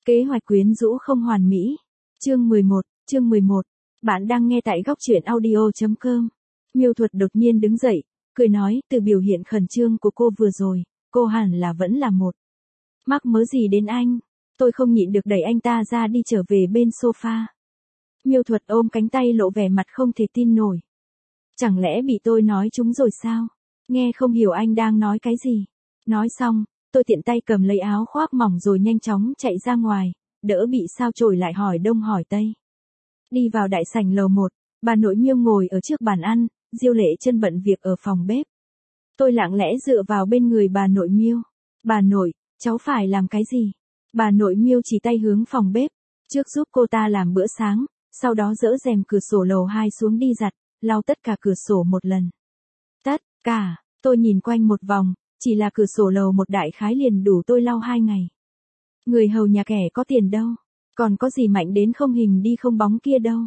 Kế hoạch quyến rũ không hoàn mỹ. Chương 11. Bạn đang nghe tại góc truyện audio.com. Miêu Thuật đột nhiên đứng dậy, cười nói, từ biểu hiện khẩn trương của cô vừa rồi, cô hẳn là vẫn là một. Mắc mớ gì đến anh? Tôi không nhịn được đẩy anh ta ra đi trở về bên sofa. Miêu Thuật ôm cánh tay lộ vẻ mặt không thể tin nổi. Chẳng lẽ bị tôi nói trúng rồi sao? Nghe không hiểu anh đang nói cái gì. Nói xong, tôi tiện tay cầm lấy áo khoác mỏng rồi nhanh chóng chạy ra ngoài, đỡ bị sao chổi lại hỏi đông hỏi tây. Đi vào đại sảnh lầu 1, bà nội Miêu ngồi ở trước bàn ăn, Diêu Lệ Chân bận việc ở phòng bếp. Tôi lặng lẽ dựa vào bên người bà nội Miêu. Bà nội, cháu phải làm cái gì? Bà nội Miêu chỉ tay hướng phòng bếp, trước giúp cô ta làm bữa sáng, sau đó dỡ rèm cửa sổ lầu 2 xuống đi giặt, lau tất cả cửa sổ một lần. Tất cả, tôi nhìn quanh một vòng, chỉ là cửa sổ lầu 1 đại khái liền đủ tôi lau 2 ngày. Người hầu nhà kẻ có tiền đâu, còn có gì mạnh đến không hình đi không bóng kia đâu.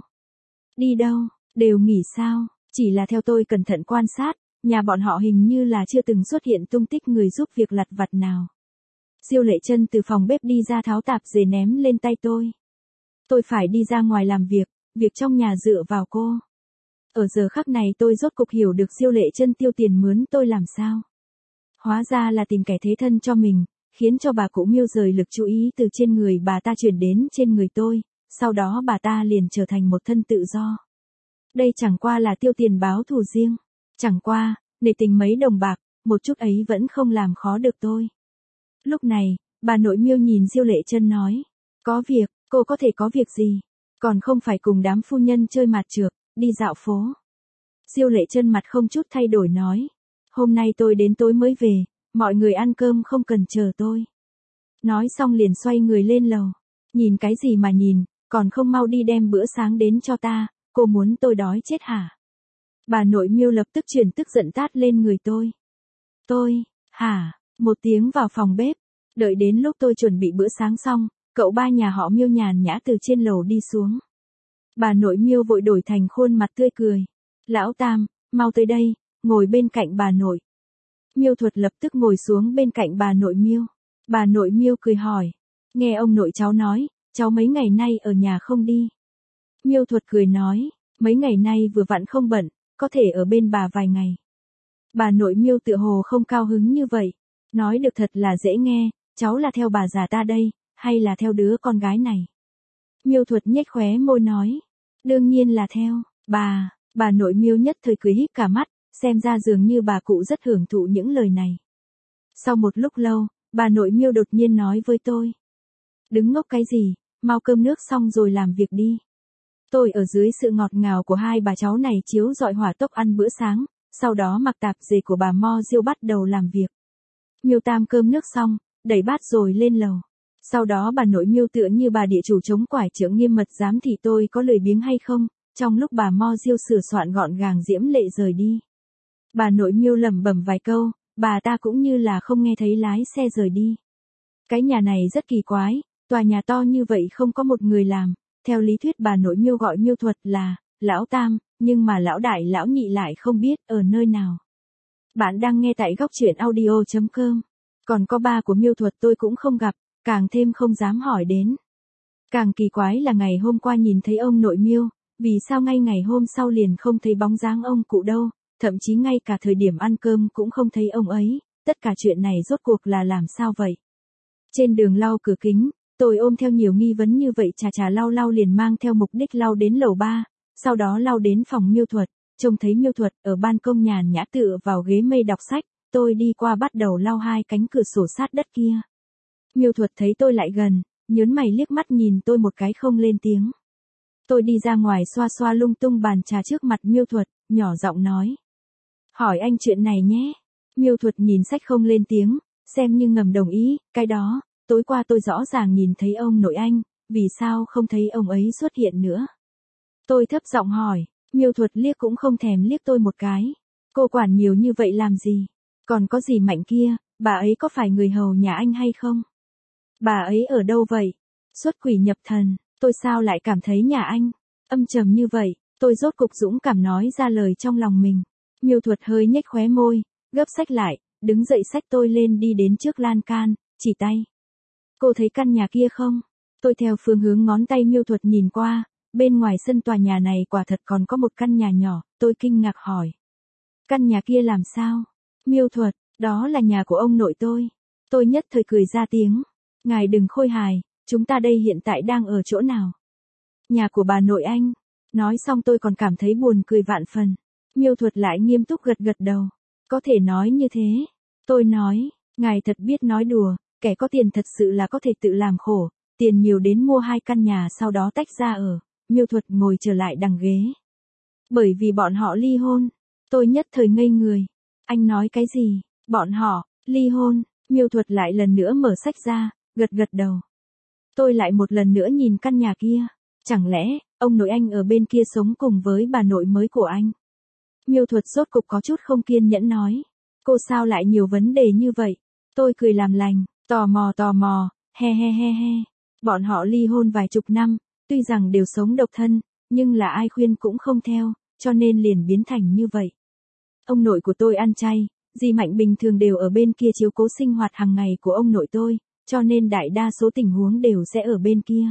Đi đâu, đều nghỉ sao, chỉ là theo tôi cẩn thận quan sát, nhà bọn họ hình như là chưa từng xuất hiện tung tích người giúp việc lặt vặt nào. Diêu Lệ Chân từ phòng bếp đi ra tháo tạp dề ném lên tay tôi. Tôi phải đi ra ngoài làm việc trong nhà dựa vào cô. Ở giờ khắc này tôi rốt cục hiểu được Diêu Lệ Chân tiêu tiền mướn tôi làm sao. Hóa ra là tìm kẻ thế thân cho mình, khiến cho bà cụ Miêu rời lực chú ý từ trên người bà ta chuyển đến trên người tôi, sau đó bà ta liền trở thành một thân tự do. Đây chẳng qua là tiêu tiền báo thù riêng, chẳng qua, nể tình mấy đồng bạc, một chút ấy vẫn không làm khó được tôi. Lúc này, bà nội Miêu nhìn Diêu Lệ Chân nói, có việc, cô có thể có việc gì, còn không phải cùng đám phu nhân chơi mạt chược, đi dạo phố. Diêu Lệ Chân mặt không chút thay đổi nói, hôm nay tôi đến tối mới về, mọi người ăn cơm không cần chờ tôi. Nói xong liền xoay người lên lầu, nhìn cái gì mà nhìn, còn không mau đi đem bữa sáng đến cho ta, cô muốn tôi đói chết hả? Bà nội Miêu lập tức chuyển tức giận tát lên người tôi. Hả, một tiếng vào phòng bếp, đợi đến lúc tôi chuẩn bị bữa sáng xong, cậu ba nhà họ Miêu nhàn nhã từ trên lầu đi xuống. Bà nội Miêu vội đổi thành khuôn mặt tươi cười. Lão Tam, mau tới đây, ngồi bên cạnh bà nội. Miêu Thuật lập tức ngồi xuống bên cạnh bà nội Miêu. Bà nội Miêu cười hỏi, nghe ông nội cháu nói, cháu mấy ngày nay ở nhà không đi. Miêu Thuật cười nói, mấy ngày nay vừa vặn không bận, có thể ở bên bà vài ngày. Bà nội Miêu tựa hồ không cao hứng như vậy, nói được thật là dễ nghe, cháu là theo bà già ta đây, hay là theo đứa con gái này? Miêu Thuật nhếch khóe môi nói, đương nhiên là theo, bà nội Miêu nhất thời cười híp cả mắt, xem ra dường như bà cụ rất hưởng thụ những lời này. Sau một lúc lâu, bà nội Miêu đột nhiên nói với tôi, đứng ngốc cái gì, mau cơm nước xong rồi làm việc đi. Tôi ở dưới sự ngọt ngào của hai bà cháu này chiếu rọi hỏa tốc ăn bữa sáng, sau đó mặc tạp dề của bà Mo Diêu bắt đầu làm việc. Miêu Tam cơm nước xong, đẩy bát rồi lên lầu. Sau đó bà nội Miêu tựa như bà địa chủ chống quải trưởng nghiêm mật giám thị tôi có lười biếng hay không, trong lúc bà Mo Diêu sửa soạn gọn gàng diễm lệ rời đi. Bà nội Miêu lẩm bẩm vài câu, bà ta cũng như là không nghe thấy lái xe rời đi. Cái nhà này rất kỳ quái, tòa nhà to như vậy không có một người làm, theo lý thuyết bà nội Miêu gọi Miêu Thuật là Lão Tam, nhưng mà Lão Đại Lão Nhị lại không biết ở nơi nào. Bạn đang nghe tại góc truyện audio.com. Còn có ba của Miêu Thuật tôi cũng không gặp, càng thêm không dám hỏi đến. Càng kỳ quái là ngày hôm qua nhìn thấy ông nội Miêu, vì sao ngay ngày hôm sau liền không thấy bóng dáng ông cụ đâu, thậm chí ngay cả thời điểm ăn cơm cũng không thấy ông ấy, tất cả chuyện này rốt cuộc là làm sao vậy? Trên đường lau cửa kính, tôi ôm theo nhiều nghi vấn như vậy chà lau liền mang theo mục đích lau đến lầu 3, sau đó lau đến phòng Miêu Thuật, trông thấy Miêu Thuật ở ban công nhàn nhã tựa vào ghế mây đọc sách, tôi đi qua bắt đầu lau hai cánh cửa sổ sát đất kia. Miêu Thuật thấy tôi lại gần, nhớn mày liếc mắt nhìn tôi một cái không lên tiếng. Tôi đi ra ngoài xoa lung tung bàn trà trước mặt Miêu Thuật, nhỏ giọng nói. Hỏi anh chuyện này nhé. Miêu Thuật nhìn sách không lên tiếng, xem như ngầm đồng ý, cái đó, tối qua tôi rõ ràng nhìn thấy ông nội anh, vì sao không thấy ông ấy xuất hiện nữa? Tôi thấp giọng hỏi, Miêu Thuật liếc cũng không thèm liếc tôi một cái. Cô quản nhiều như vậy làm gì? Còn có gì Mạnh kia, bà ấy có phải người hầu nhà anh hay không? Bà ấy ở đâu vậy? Xuất quỷ nhập thần, tôi sao lại cảm thấy nhà anh âm trầm như vậy, tôi rốt cục dũng cảm nói ra lời trong lòng mình. Miêu Thuật hơi nhếch khóe môi, gấp sách lại, đứng dậy xách tôi lên đi đến trước lan can, chỉ tay. Cô thấy căn nhà kia không? Tôi theo phương hướng ngón tay Miêu Thuật nhìn qua, bên ngoài sân tòa nhà này quả thật còn có một căn nhà nhỏ, tôi kinh ngạc hỏi. Căn nhà kia làm sao? Miêu Thuật, đó là nhà của ông nội tôi. Tôi nhất thời cười ra tiếng. Ngài đừng khôi hài, chúng ta đây hiện tại đang ở chỗ nào? Nhà của bà nội anh. Nói xong tôi còn cảm thấy buồn cười vạn phần. Miêu Thuật lại nghiêm túc gật gật đầu. Có thể nói như thế. Tôi nói, ngài thật biết nói đùa, kẻ có tiền thật sự là có thể tự làm khổ, tiền nhiều đến mua 2 căn nhà sau đó tách ra ở. Miêu Thuật ngồi trở lại đằng ghế. Bởi vì bọn họ ly hôn. Tôi nhất thời ngây người. Anh nói cái gì? Bọn họ, ly hôn. Miêu Thuật lại lần nữa mở sách ra, gật gật đầu. Tôi lại một lần nữa nhìn căn nhà kia. Chẳng lẽ, ông nội anh ở bên kia sống cùng với bà nội mới của anh? Miêu Thuật rốt cục có chút không kiên nhẫn nói. Cô sao lại nhiều vấn đề như vậy? Tôi cười làm lành, tò mò, he he he he. Bọn họ ly hôn vài chục năm, tuy rằng đều sống độc thân, nhưng là ai khuyên cũng không theo, cho nên liền biến thành như vậy. Ông nội của tôi ăn chay, dì Mạnh bình thường đều ở bên kia chiếu cố sinh hoạt hàng ngày của ông nội tôi, cho nên đại đa số tình huống đều sẽ ở bên kia.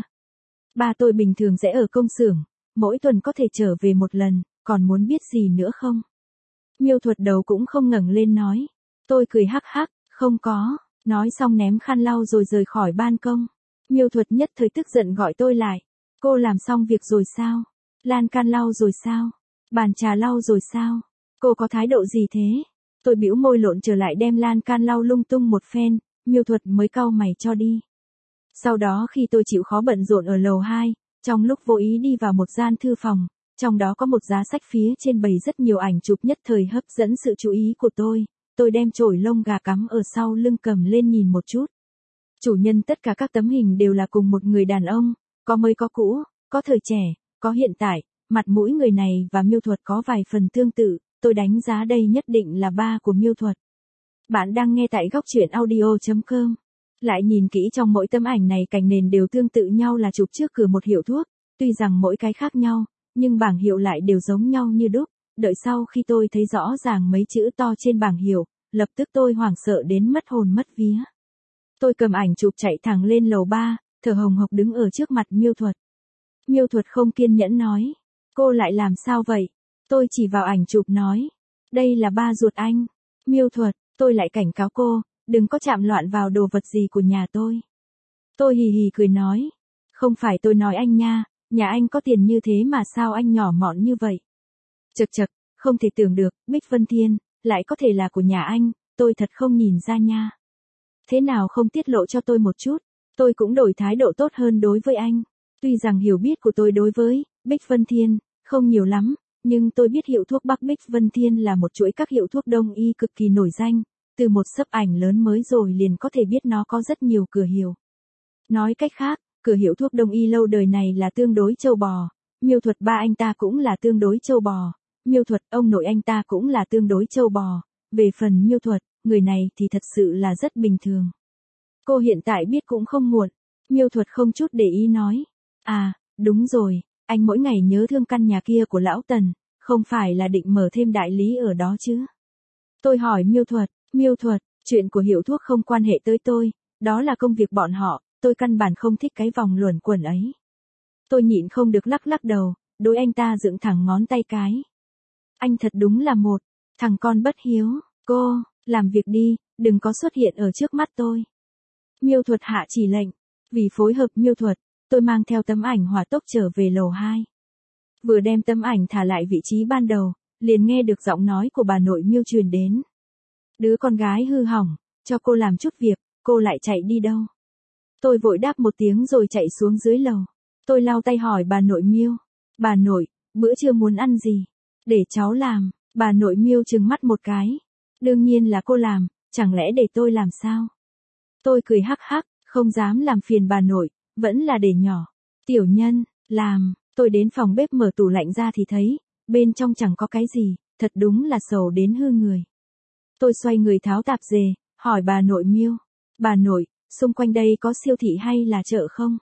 Ba tôi bình thường sẽ ở công xưởng, mỗi tuần có thể trở về một lần, còn muốn biết gì nữa không? Miêu Thuật đầu cũng không ngẩng lên nói. Tôi cười hắc hắc, không có, nói xong ném khăn lau rồi rời khỏi ban công. Miêu Thuật nhất thời tức giận gọi tôi lại. Cô làm xong việc rồi sao? Lan can lau rồi sao? Bàn trà lau rồi sao? Cô có thái độ gì thế? Tôi bĩu môi lộn trở lại đem lan can lau lung tung một phen, Miêu Thuật mới cau mày cho đi. Sau đó khi tôi chịu khó bận rộn ở lầu 2, trong lúc vô ý đi vào một gian thư phòng, trong đó có một giá sách phía trên bày rất nhiều ảnh chụp nhất thời hấp dẫn sự chú ý của tôi đem chổi lông gà cắm ở sau lưng cầm lên nhìn một chút. Chủ nhân tất cả các tấm hình đều là cùng một người đàn ông, có mới có cũ, có thời trẻ, có hiện tại, mặt mũi người này và Miêu Thuật có vài phần tương tự, tôi đánh giá đây nhất định là ba của Miêu Thuật. Bạn đang nghe tại góc truyện audio.com. Lại nhìn kỹ trong mỗi tấm ảnh này cảnh nền đều tương tự nhau là chụp trước cửa một hiệu thuốc, tuy rằng mỗi cái khác nhau, nhưng bảng hiệu lại đều giống nhau như đúc. Đợi sau khi tôi thấy rõ ràng mấy chữ to trên bảng hiệu, lập tức tôi hoảng sợ đến mất hồn mất vía. Tôi cầm ảnh chụp chạy thẳng lên lầu 3, thở hồng hộc đứng ở trước mặt Miêu Thuật. Miêu Thuật không kiên nhẫn nói. Cô lại làm sao vậy? Tôi chỉ vào ảnh chụp nói. Đây là ba ruột anh. Miêu Thuật, tôi lại cảnh cáo cô, đừng có chạm loạn vào đồ vật gì của nhà tôi. Tôi hì hì cười nói. Không phải tôi nói anh nha, nhà anh có tiền như thế mà sao anh nhỏ mọn như vậy? Chật chật, không thể tưởng được, Bích Vân Thiên, lại có thể là của nhà anh, tôi thật không nhìn ra nha. Thế nào không tiết lộ cho tôi một chút, tôi cũng đổi thái độ tốt hơn đối với anh. Tuy rằng hiểu biết của tôi đối với Bích Vân Thiên không nhiều lắm, nhưng tôi biết hiệu thuốc Bắc Bích Vân Thiên là một chuỗi các hiệu thuốc đông y cực kỳ nổi danh, từ một xấp ảnh lớn mới rồi liền có thể biết nó có rất nhiều cửa hiệu. Nói cách khác, cửa hiệu thuốc đông y lâu đời này là tương đối trâu bò, Miêu Thuật ba anh ta cũng là tương đối trâu bò, Miêu Thuật ông nội anh ta cũng là tương đối trâu bò, về phần Miêu Thuật, người này thì thật sự là rất bình thường. Cô hiện tại biết cũng không muộn, Miêu Thuật không chút để ý nói. À, đúng rồi, anh mỗi ngày nhớ thương căn nhà kia của lão Tần, không phải là định mở thêm đại lý ở đó chứ? Tôi hỏi Miêu Thuật, chuyện của hiệu thuốc không quan hệ tới tôi, đó là công việc bọn họ, tôi căn bản không thích cái vòng luẩn quẩn ấy. Tôi nhịn không được lắc lắc đầu, đối anh ta dựng thẳng ngón tay cái. Anh thật đúng là một thằng con bất hiếu, cô, làm việc đi, đừng có xuất hiện ở trước mắt tôi. Miêu Thuật hạ chỉ lệnh, vì phối hợp Miêu Thuật, tôi mang theo tấm ảnh hỏa tốc trở về lầu 2. Vừa đem tấm ảnh thả lại vị trí ban đầu, liền nghe được giọng nói của bà nội Miêu truyền đến. Đứa con gái hư hỏng, cho cô làm chút việc, cô lại chạy đi đâu? Tôi vội đáp một tiếng rồi chạy xuống dưới lầu. Tôi lau tay hỏi bà nội Miêu. Bà nội, bữa trưa muốn ăn gì? Để cháu làm. Bà nội Miêu trừng mắt một cái. Đương nhiên là cô làm, chẳng lẽ để tôi làm sao? Tôi cười hắc hắc, không dám làm phiền bà nội, vẫn là để nhỏ. Tiểu nhân, làm. Tôi đến phòng bếp mở tủ lạnh ra thì thấy, bên trong chẳng có cái gì, thật đúng là sầu đến hư người. Tôi xoay người tháo tạp dề, hỏi bà nội Miêu. Bà nội, xung quanh đây có siêu thị hay là chợ không?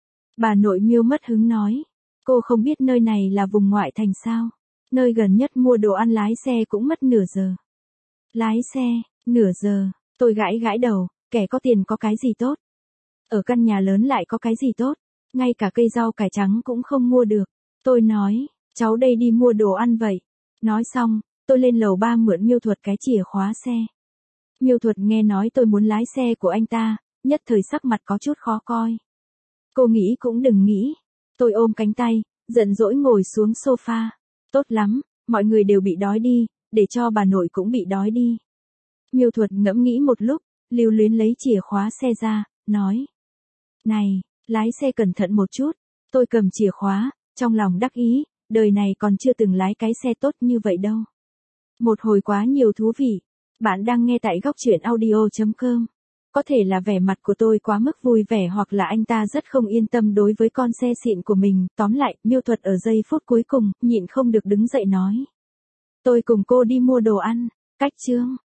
Bà nội Miêu mất hứng nói. Cô không biết nơi này là vùng ngoại thành sao? Nơi gần nhất mua đồ ăn lái xe cũng mất nửa giờ. Lái xe, nửa giờ, tôi gãi gãi đầu, kẻ có tiền có cái gì tốt? Ở căn nhà lớn lại có cái gì tốt? ngay cả cây rau cải trắng cũng không mua được. Tôi nói, cháu đây đi mua đồ ăn vậy. Nói xong, tôi lên lầu 3 mượn Miêu Thuật cái chìa khóa xe. Miêu Thuật nghe nói tôi muốn lái xe của anh ta, nhất thời sắc mặt có chút khó coi. Cô nghĩ cũng đừng nghĩ. Tôi ôm cánh tay, giận dỗi ngồi xuống sofa. Tốt lắm, mọi người đều bị đói đi, để cho bà nội cũng bị đói đi. Miêu Thuật ngẫm nghĩ một lúc, lưu luyến lấy chìa khóa xe ra, nói. Này, lái xe cẩn thận một chút. Tôi cầm chìa khóa, trong lòng đắc ý, đời này còn chưa từng lái cái xe tốt như vậy đâu. Một hồi quá nhiều thú vị. Bạn đang nghe tại góc truyện audio.com. Có thể là vẻ mặt của tôi quá mức vui vẻ hoặc là anh ta rất không yên tâm đối với con xe xịn của mình. Tóm lại, Miêu Thuật ở giây phút cuối cùng, nhịn không được đứng dậy nói. Tôi cùng cô đi mua đồ ăn. Cách chương.